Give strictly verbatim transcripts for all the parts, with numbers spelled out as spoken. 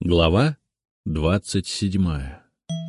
Глава двадцать седьмая.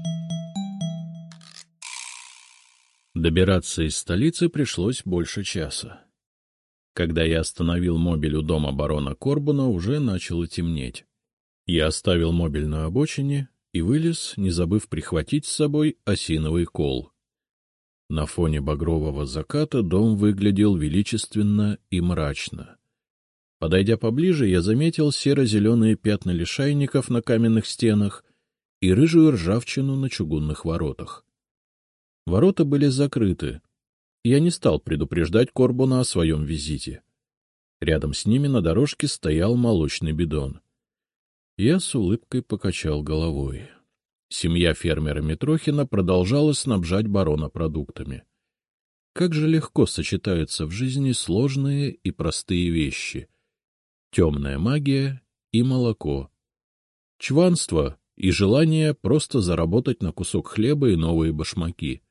Добираться из столицы пришлось больше часа. Когда я остановил мобиль у дома барона Корбуна, уже начало темнеть. Я оставил мобиль на обочине и вылез, не забыв прихватить с собой осиновый кол. На фоне багрового заката дом выглядел величественно и мрачно. Подойдя поближе, я заметил серо-зеленые пятна лишайников на каменных стенах и рыжую ржавчину на чугунных воротах. Ворота были закрыты. Я не стал предупреждать Корбуна о своем визите. Рядом с ними на дорожке стоял молочный бидон. Я с улыбкой покачал головой. Семья фермера Митрохина продолжала снабжать барона продуктами. Как же легко сочетаются в жизни сложные и простые вещи. Темная магия и молоко. Чванство и желание просто заработать на кусок хлеба и новые башмаки.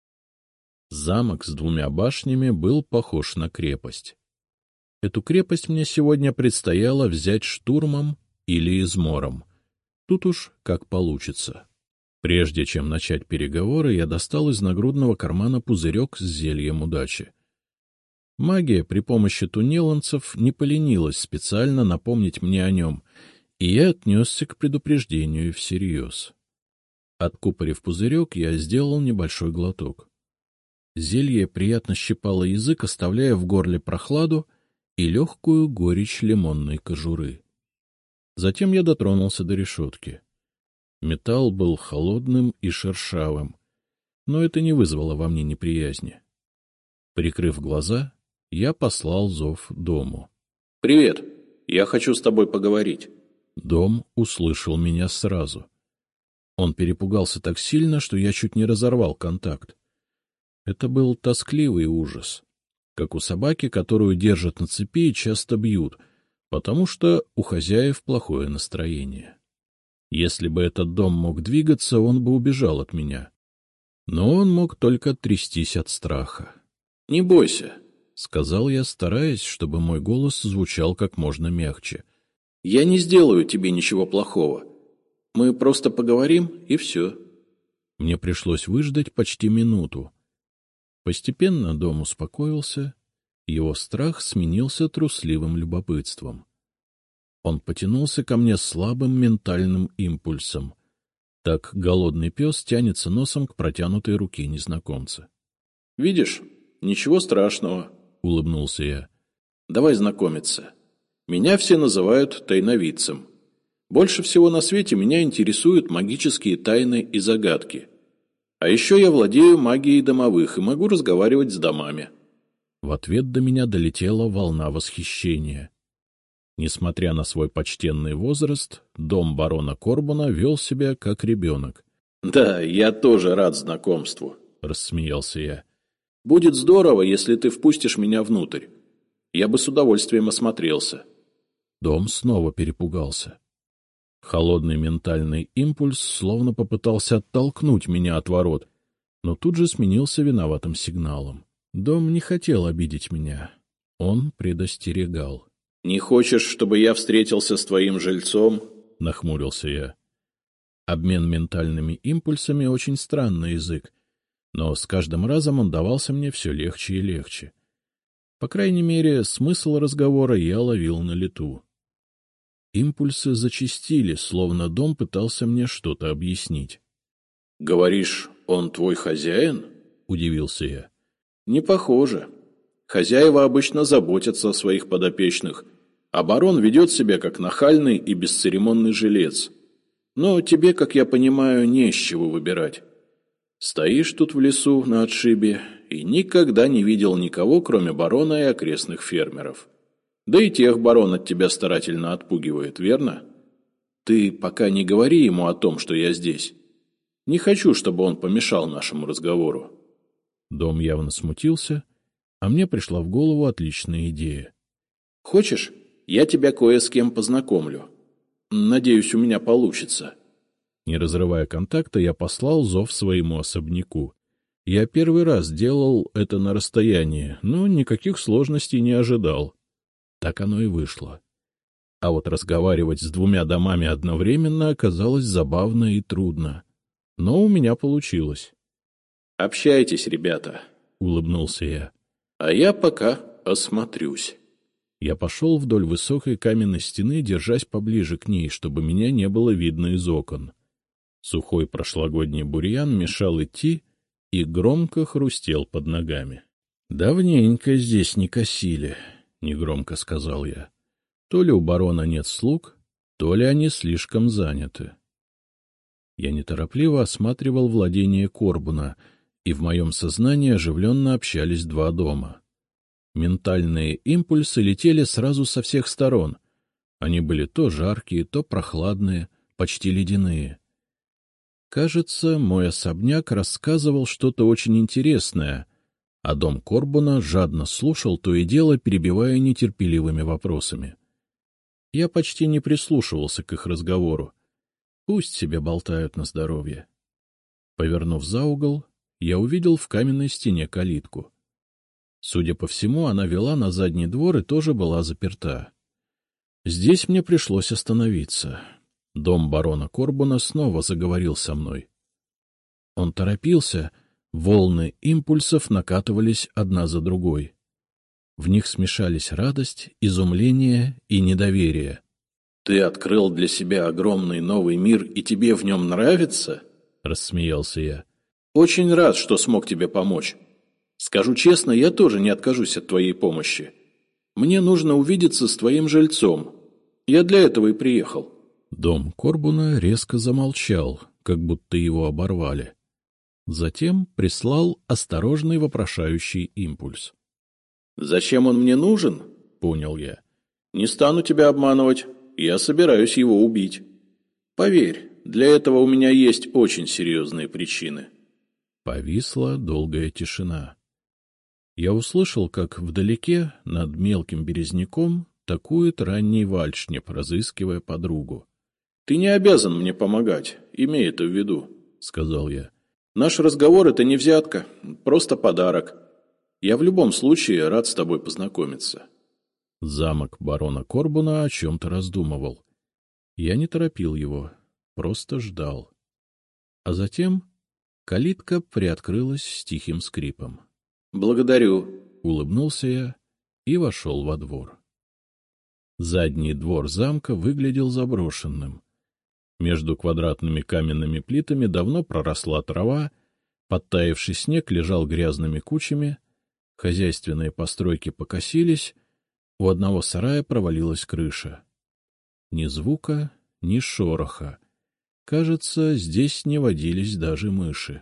Замок с двумя башнями был похож на крепость. Эту крепость мне сегодня предстояло взять штурмом или измором. Тут уж как получится. Прежде чем начать переговоры, я достал из нагрудного кармана пузырек с зельем удачи. Магия при помощи тунеланцев не поленилась специально напомнить мне о нем, и я отнесся к предупреждению всерьез. Откупорив пузырек, я сделал небольшой глоток. Зелье приятно щипало язык, оставляя в горле прохладу и легкую горечь лимонной кожуры. Затем я дотронулся до решетки. Металл был холодным и шершавым, но это не вызвало во мне неприязни. Прикрыв глаза, я послал зов дому. — Привет, я хочу с тобой поговорить. Дом услышал меня сразу. Он перепугался так сильно, что я чуть не разорвал контакт. Это был тоскливый ужас, как у собаки, которую держат на цепи и часто бьют, потому что у хозяев плохое настроение. Если бы этот дом мог двигаться, он бы убежал от меня. Но он мог только трястись от страха. — Не бойся, — сказал я, стараясь, чтобы мой голос звучал как можно мягче. — Я не сделаю тебе ничего плохого. Мы просто поговорим, и все. Мне пришлось выждать почти минуту. Постепенно дом успокоился, его страх сменился трусливым любопытством. Он потянулся ко мне слабым ментальным импульсом. Так голодный пес тянется носом к протянутой руке незнакомца. — Видишь, ничего страшного, — улыбнулся я. — Давай знакомиться. Меня все называют тайновидцем. Больше всего на свете меня интересуют магические тайны и загадки. А еще я владею магией домовых и могу разговаривать с домами. В ответ до меня долетела волна восхищения. Несмотря на свой почтенный возраст, дом барона Корбуна вел себя как ребенок. — Да, я тоже рад знакомству, — рассмеялся я. — Будет здорово, если ты впустишь меня внутрь. Я бы с удовольствием осмотрелся. Дом снова перепугался. Холодный ментальный импульс словно попытался оттолкнуть меня от ворот, но тут же сменился виноватым сигналом. Дом не хотел обидеть меня. Он предостерегал. — Не хочешь, чтобы я встретился с твоим жильцом? — нахмурился я. Обмен ментальными импульсами — очень странный язык, но с каждым разом он давался мне все легче и легче. По крайней мере, смысл разговора я ловил на лету. Импульсы зачастили, словно дом пытался мне что-то объяснить. — Говоришь, он твой хозяин? — удивился я. — Не похоже. Хозяева обычно заботятся о своих подопечных, а барон ведет себя как нахальный и бесцеремонный жилец. Но тебе, как я понимаю, не с чего выбирать. Стоишь тут в лесу на отшибе и никогда не видел никого, кроме барона и окрестных фермеров. Да и тех барон от тебя старательно отпугивает, верно? Ты пока не говори ему о том, что я здесь. Не хочу, чтобы он помешал нашему разговору. Дом явно смутился, а мне пришла в голову отличная идея. — Хочешь, я тебя кое с кем познакомлю? Надеюсь, у меня получится. Не разрывая контакта, я послал зов своему особняку. Я первый раз делал это на расстоянии, но никаких сложностей не ожидал. Так оно и вышло. А вот разговаривать с двумя домами одновременно оказалось забавно и трудно. Но у меня получилось. — Общайтесь, ребята, — улыбнулся я. — А я пока осмотрюсь. Я пошел вдоль высокой каменной стены, держась поближе к ней, чтобы меня не было видно из окон. Сухой прошлогодний бурьян мешал идти и громко хрустел под ногами. — Давненько здесь не косили, — негромко сказал я. То ли у барона нет слуг, то ли они слишком заняты. Я неторопливо осматривал владение Корбуна, и в моем сознании оживленно общались два дома. Ментальные импульсы летели сразу со всех сторон. Они были то жаркие, то прохладные, почти ледяные. Кажется, мой особняк рассказывал что-то очень интересное, а дом Корбуна жадно слушал, то и дело перебивая нетерпеливыми вопросами. Я почти не прислушивался к их разговору. Пусть себе болтают на здоровье. Повернув за угол, я увидел в каменной стене калитку. Судя по всему, она вела на задний двор и тоже была заперта. Здесь мне пришлось остановиться. Дом барона Корбуна снова заговорил со мной. Он торопился, волны импульсов накатывались одна за другой. В них смешались радость, изумление и недоверие. — Ты открыл для себя огромный новый мир, и тебе в нем нравится? — рассмеялся я. — Очень рад, что смог тебе помочь. Скажу честно, я тоже не откажусь от твоей помощи. Мне нужно увидеться с твоим жильцом. Я для этого и приехал. Дом Корбуна резко замолчал, как будто его оборвали. Затем прислал осторожный вопрошающий импульс. — Зачем он мне нужен? — понял я. — Не стану тебя обманывать. Я собираюсь его убить. Поверь, для этого у меня есть очень серьезные причины. Повисла долгая тишина. Я услышал, как вдалеке, над мелким березняком, такует ранний вальшнеп, разыскивая подругу. — Ты не обязан мне помогать, имей это в виду, — сказал я. — Наш разговор — это не взятка, просто подарок. Я в любом случае рад с тобой познакомиться. Замок барона Корбуна о чем-то раздумывал. Я не торопил его, просто ждал. А затем калитка приоткрылась с тихим скрипом. — Благодарю, — улыбнулся я и вошел во двор. Задний двор замка выглядел заброшенным. Между квадратными каменными плитами давно проросла трава, подтаявший снег лежал грязными кучами, хозяйственные постройки покосились, у одного сарая провалилась крыша. Ни звука, ни шороха. Кажется, здесь не водились даже мыши.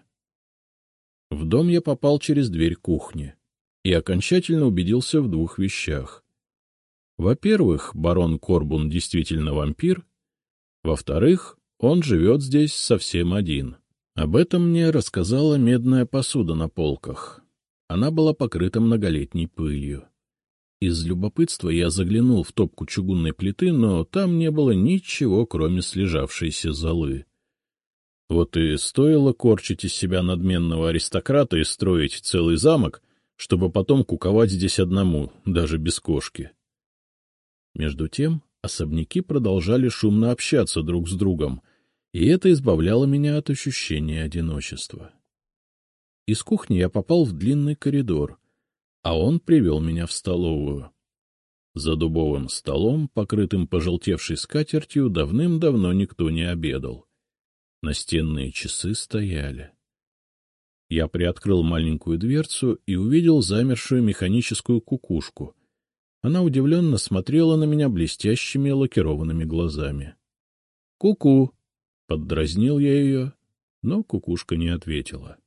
В дом я попал через дверь кухни и окончательно убедился в двух вещах. Во-первых, барон Корбун действительно вампир. Во-вторых, он живет здесь совсем один. Об этом мне рассказала медная посуда на полках. Она была покрыта многолетней пылью. Из любопытства я заглянул в топку чугунной плиты, но там не было ничего, кроме слежавшейся золы. Вот и стоило корчить из себя надменного аристократа и строить целый замок, чтобы потом куковать здесь одному, даже без кошки. Между тем особняки продолжали шумно общаться друг с другом, и это избавляло меня от ощущения одиночества. Из кухни я попал в длинный коридор, а он привел меня в столовую. За дубовым столом, покрытым пожелтевшей скатертью, давным-давно никто не обедал. Настенные часы стояли. Я приоткрыл маленькую дверцу и увидел замершую механическую кукушку. Она удивленно смотрела на меня блестящими лакированными глазами. «Ку-ку!» — поддразнил я ее, но кукушка не ответила.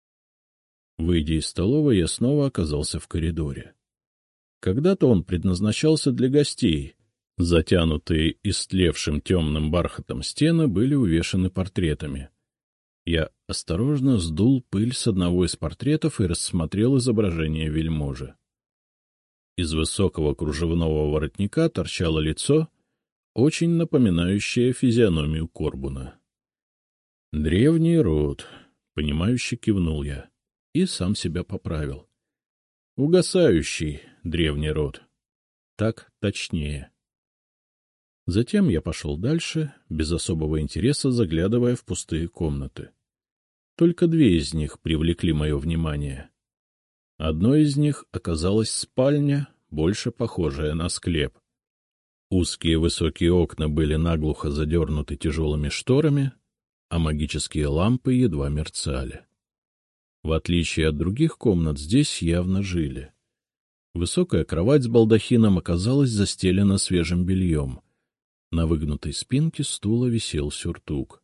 Выйдя из столовой, я снова оказался в коридоре. Когда-то он предназначался для гостей. Затянутые истлевшим темным бархатом стены были увешаны портретами. Я осторожно сдул пыль с одного из портретов и рассмотрел изображение вельможи. Из высокого кружевного воротника торчало лицо, очень напоминающее физиономию Корбуна. «Древний род», — понимающе кивнул я и сам себя поправил. «Угасающий древний род. Так точнее». Затем я пошел дальше, без особого интереса заглядывая в пустые комнаты. Только две из них привлекли мое внимание. Одной из них оказалась спальня, больше похожая на склеп. Узкие высокие окна были наглухо задернуты тяжелыми шторами, а магические лампы едва мерцали. В отличие от других комнат, здесь явно жили. Высокая кровать с балдахином оказалась застелена свежим бельем. На выгнутой спинке стула висел сюртук.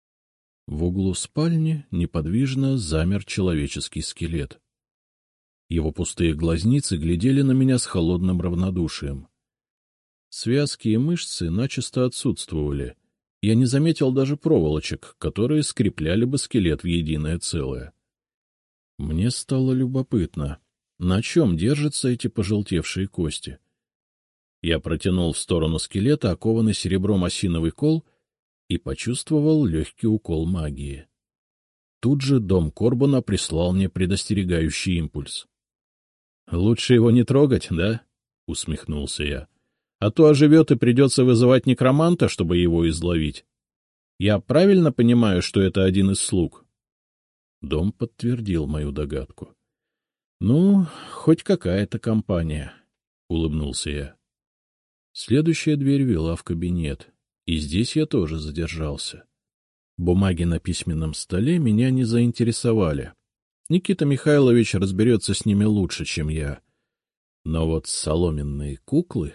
В углу спальни неподвижно замер человеческий скелет. Его пустые глазницы глядели на меня с холодным равнодушием. Связки и мышцы начисто отсутствовали. Я не заметил даже проволочек, которые скрепляли бы скелет в единое целое. Мне стало любопытно, на чем держатся эти пожелтевшие кости. Я протянул в сторону скелета окованный серебром осиновый кол и почувствовал легкий укол магии. Тут же дом Корбуна прислал мне предостерегающий импульс. — Лучше его не трогать, да? — усмехнулся я. — А то оживет и придется вызывать некроманта, чтобы его изловить. Я правильно понимаю, что это один из слуг? Дом подтвердил мою догадку. — Ну, хоть какая-то компания, — улыбнулся я. Следующая дверь вела в кабинет, и здесь я тоже задержался. Бумаги на письменном столе меня не заинтересовали. Никита Михайлович разберется с ними лучше, чем я. Но вот соломенные куклы...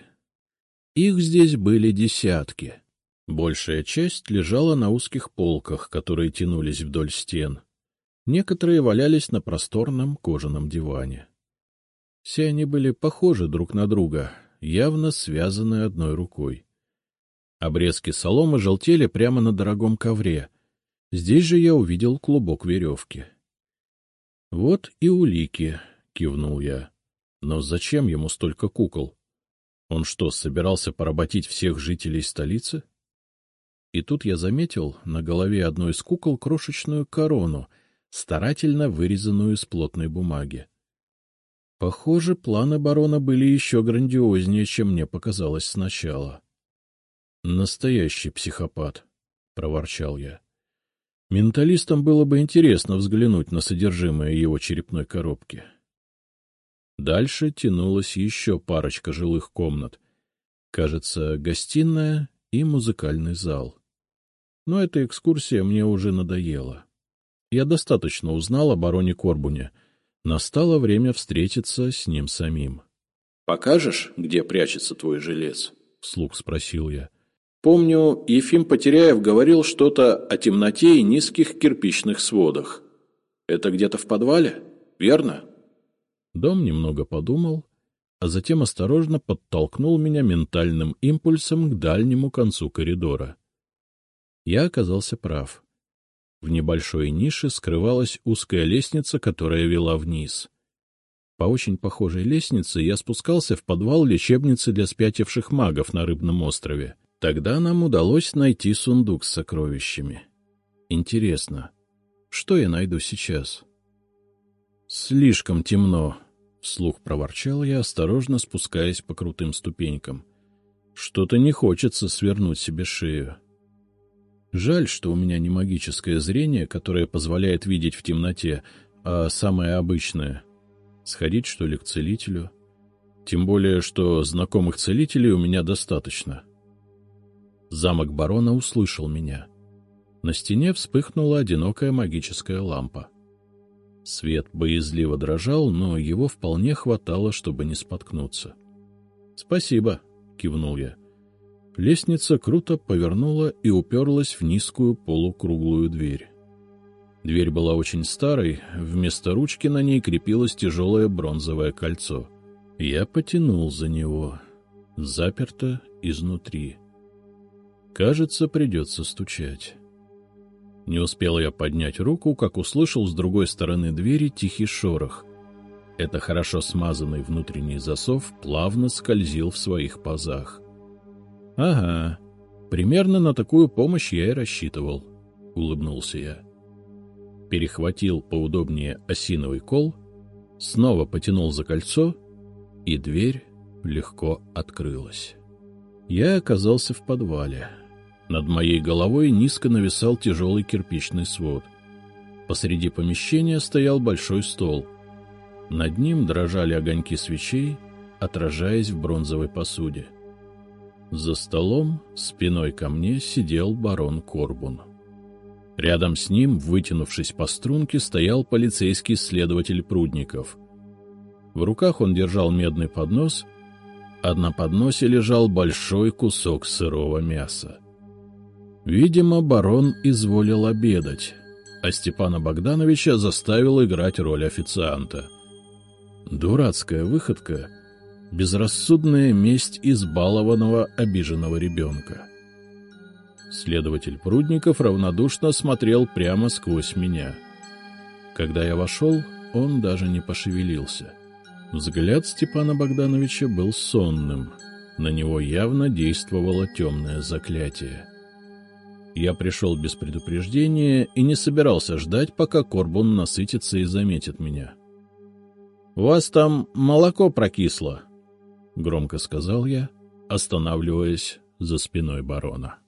Их здесь были десятки. Большая часть лежала на узких полках, которые тянулись вдоль стен. Некоторые валялись на просторном кожаном диване. Все они были похожи друг на друга, явно связаны одной рукой. Обрезки соломы желтели прямо на дорогом ковре. Здесь же я увидел клубок веревки. — Вот и улики, — кивнул я. — Но зачем ему столько кукол? Он что, собирался поработить всех жителей столицы? И тут я заметил на голове одной из кукол крошечную корону, старательно вырезанную из плотной бумаги. Похоже, планы барона были еще грандиознее, чем мне показалось сначала. — Настоящий психопат, — проворчал я. Менталистам было бы интересно взглянуть на содержимое его черепной коробки. Дальше тянулась еще парочка жилых комнат. Кажется, гостиная и музыкальный зал. Но эта экскурсия мне уже надоела. Я достаточно узнал о бароне Корбуне. Настало время встретиться с ним самим. — Покажешь, где прячется твой жилец? — вслух спросил я. — Помню, Ефим Потеряев говорил что-то о темноте и низких кирпичных сводах. Это где-то в подвале, верно? Дом немного подумал, а затем осторожно подтолкнул меня ментальным импульсом к дальнему концу коридора. Я оказался прав. В небольшой нише скрывалась узкая лестница, которая вела вниз. По очень похожей лестнице я спускался в подвал лечебницы для спятивших магов на Рыбном острове. Тогда нам удалось найти сундук с сокровищами. Интересно, что я найду сейчас? Слишком темно, — вслух проворчал я, осторожно спускаясь по крутым ступенькам. Что-то не хочется свернуть себе шею. Жаль, что у меня не магическое зрение, которое позволяет видеть в темноте, а самое обычное — сходить, что ли, к целителю. Тем более, что знакомых целителей у меня достаточно. Замок барона услышал меня. На стене вспыхнула одинокая магическая лампа. Свет боязливо дрожал, но его вполне хватало, чтобы не споткнуться. — Спасибо, — кивнул я. Лестница круто повернула и уперлась в низкую полукруглую дверь. Дверь была очень старой, вместо ручки на ней крепилось тяжелое бронзовое кольцо. Я потянул за него. Заперто изнутри. Кажется, придется стучать. Не успел я поднять руку, как услышал с другой стороны двери тихий шорох. Это хорошо смазанный внутренний засов плавно скользил в своих пазах. — Ага, примерно на такую помощь я и рассчитывал, — улыбнулся я. Перехватил поудобнее осиновый кол, снова потянул за кольцо, и дверь легко открылась. Я оказался в подвале. Над моей головой низко нависал тяжелый кирпичный свод. Посреди помещения стоял большой стол. Над ним дрожали огоньки свечей, отражаясь в бронзовой посуде. За столом, спиной ко мне, сидел барон Корбун. Рядом с ним, вытянувшись по струнке, стоял полицейский следователь Прудников. В руках он держал медный поднос, а на подносе лежал большой кусок сырого мяса. Видимо, барон изволил обедать, а Степана Богдановича заставил играть роль официанта. Дурацкая выходка, безрассудная месть избалованного, обиженного ребенка. Следователь Прудников равнодушно смотрел прямо сквозь меня. Когда я вошел, он даже не пошевелился. Взгляд Степана Богдановича был сонным, на него явно действовало темное заклятие. Я пришел без предупреждения и не собирался ждать, пока Корбун насытится и заметит меня. — У вас там молоко прокисло, — громко сказал я, останавливаясь за спиной барона.